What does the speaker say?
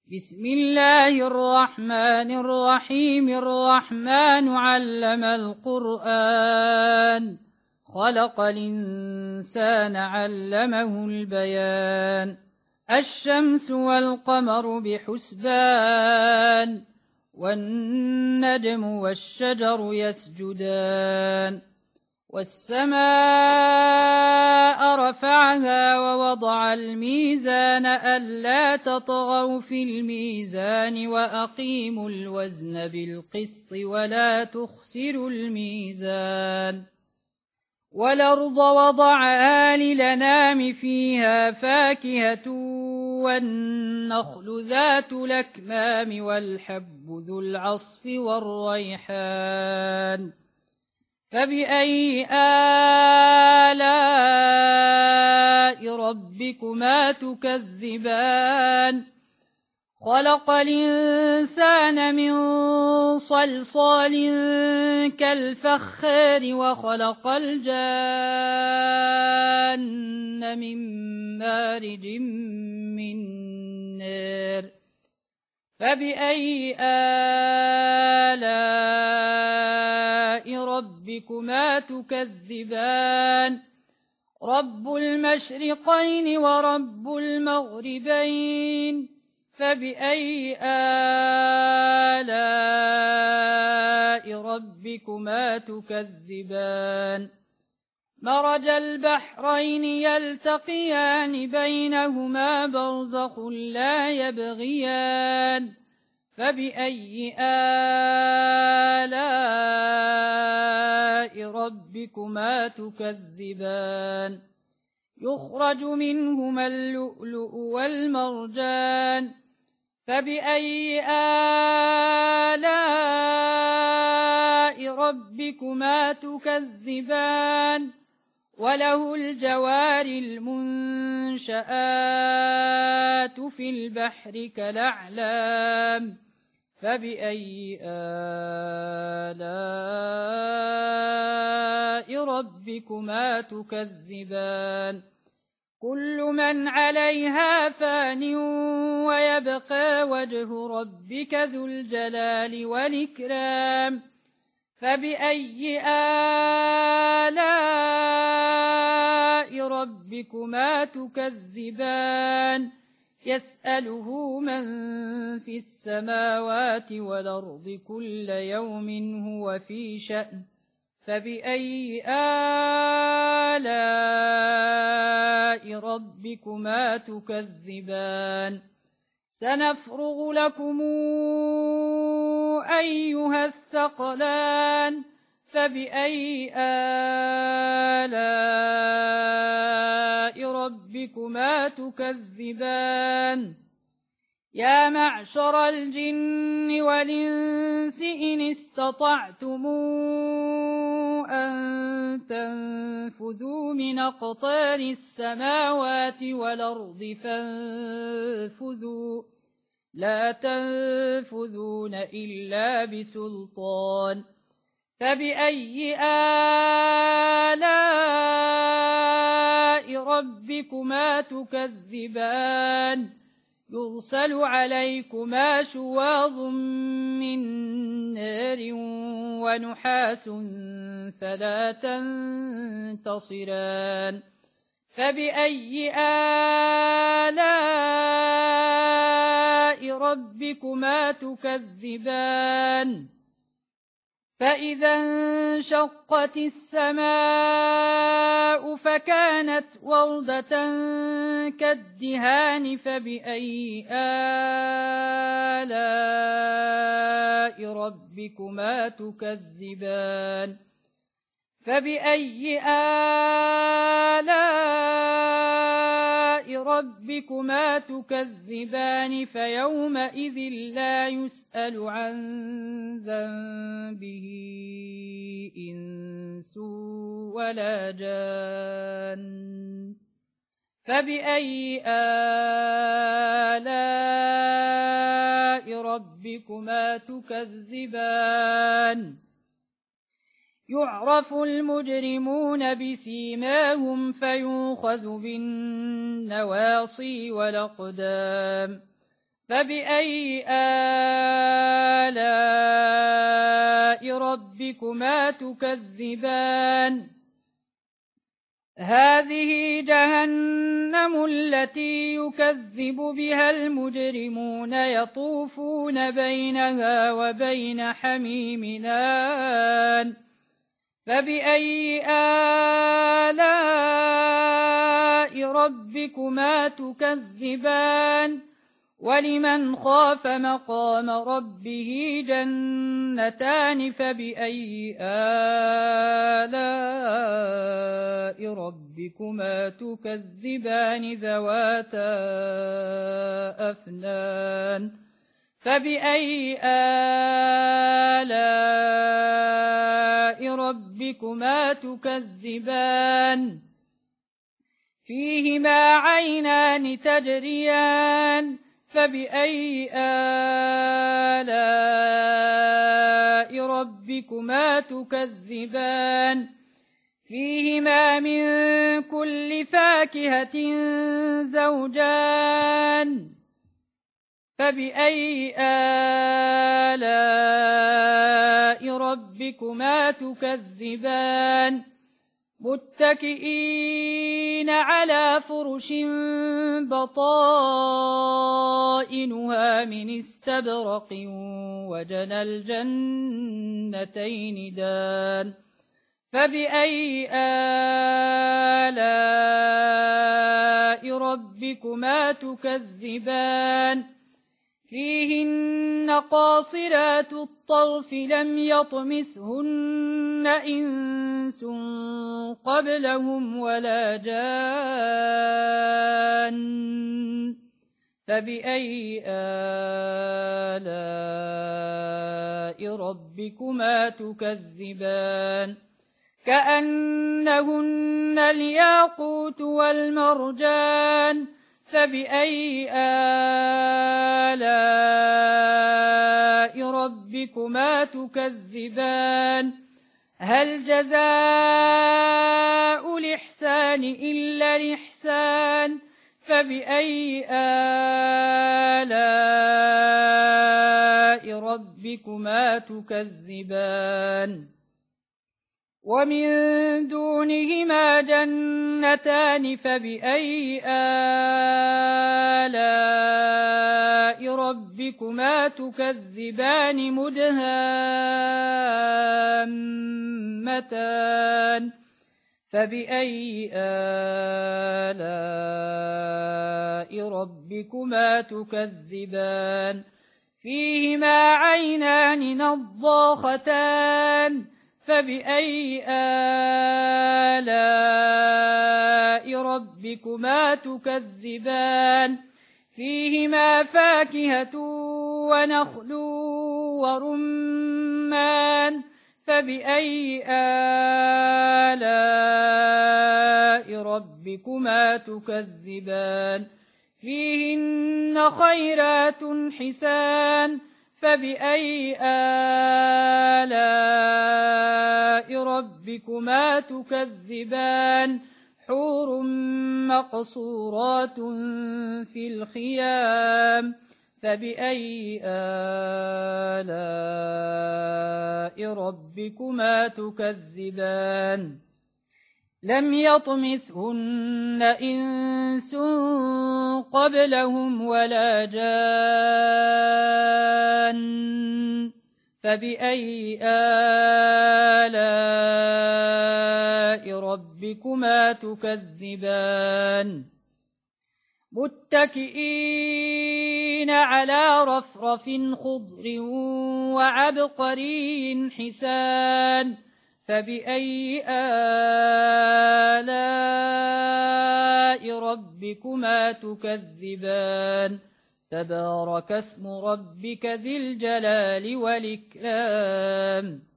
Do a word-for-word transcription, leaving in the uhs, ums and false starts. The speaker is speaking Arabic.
بسم الله الرحمن الرحيم. الرحمن علم القرآن، خلق الإنسان علمه البيان. الشمس والقمر بحسبان، والنجم والشجر يسجدان. والسماء رفعها ووضع الميزان ألا تطغوا في الميزان وأقيموا الوزن بالقسط ولا تخسروا الميزان. والأرض وضعها للأنام فيها فاكهة والنخل ذات الأكمام والحب ذو العصف والريحان. فبأي آلاء ربكما تكذبان؟ خلق الإنسان من صلصال كالفخار وخلق الجان من مارج من نار. فبأي آلاء ربكما تكذبان؟ رب المشرقين ورب المغربين. فبأي آلاء ربكما تكذبان؟ مرج البحرين يلتقيان بينهما برزخ لا يبغيان. فبأي آلاء ربكما تكذبان؟ يخرج منهما اللؤلؤ والمرجان. فبأي آلاء ربكما تكذبان؟ وله الجوار المنشآت في البحر كالأعلام. فبأي آلاء ربكما تكذبان؟ كل من عليها فان ويبقى وجه ربك ذو الجلال والإكرام. فبأي آلاء ربكما تكذبان؟ يسأله من في السماوات والأرض كل يوم هو في شأن. فبأي آلاء ربكما تكذبان؟ سنفرغ لكم أيها الثقلان. فبأي آلاء ربكما تكذبان؟ يا معشر الجن والإنس إن استطعتم أن تنفذوا من أقطار السماوات والأرض فانفذوا، لا تنفذون إلا بسلطان. فبأي آلاء ربكما تكذبان؟ يرسل عليكما شواظ من نار ونحاس فلا تنتصران. فبأي آلاء ربكما تكذبان؟ فإذا انشقت السماء فكانت وردة كالدهان. فبأي آلاء ربكما تكذبان؟ فبأي آلاء ربكما تكذبان؟ فيومئذ لا يسأل عن ذنبه إنس ولا جان. فبأي آلاء ربكما تكذبان؟ يعرف المجرمون بسيماهم فيؤخذ بالنواصي والأقدام. فبأي آلاء ربكما تكذبان هذه جهنم التي يكذب بها المجرمون يطوفون بينها وبين حميم آن فبأي آلاء ربكما تكذبان ولمن خاف مقام ربه جنتان فبأي آلاء ربكما تكذبان ذواتا أفنان فبأي آلاء ربكما تكذبان فيهما عينان تجريان فبأي آلاء ربكما تكذبان فيهما من كل فاكهة زوجان فبأي آلاء ربكما تكذبان متكئين على فرش بطائنها من استبرق وجنى الجنتين دان فبأي آلاء ربكما تكذبان فيهن قاصرات الطرف لم يطمثهن إنس قبلهم ولا جان فبأي آلاء ربكما تكذبان كأنهن الياقوت والمرجان فبأي آلاء ربكما تكذبان هل جزاء الإحسان إلا الإحسان فبأي آلاء ربكما تكذبان ومن دونهما جنتان فبأي آلاء ربكما تكذبان مدهامتان فبأي آلاء ربكما تكذبان فيهما عينان نضاختان فبأي آلاء ربكما تكذبان فيهما فاكهة ونخل ورمان فبأي آلاء ربكما تكذبان فيهن خيرات حسان فبأي آلاء ربكما تكذبان حور مقصورات في الخيام فبأي آلاء ربكما تكذبان لم يطمثهن إنس قبلهم ولا جان فبأي آلاء ربكما تكذبان متكئين على رفرف خضر وعبقري حسان فبأي آلاء ربكما تكذبان تبارك اسم ربك ذي الجلال والإكرام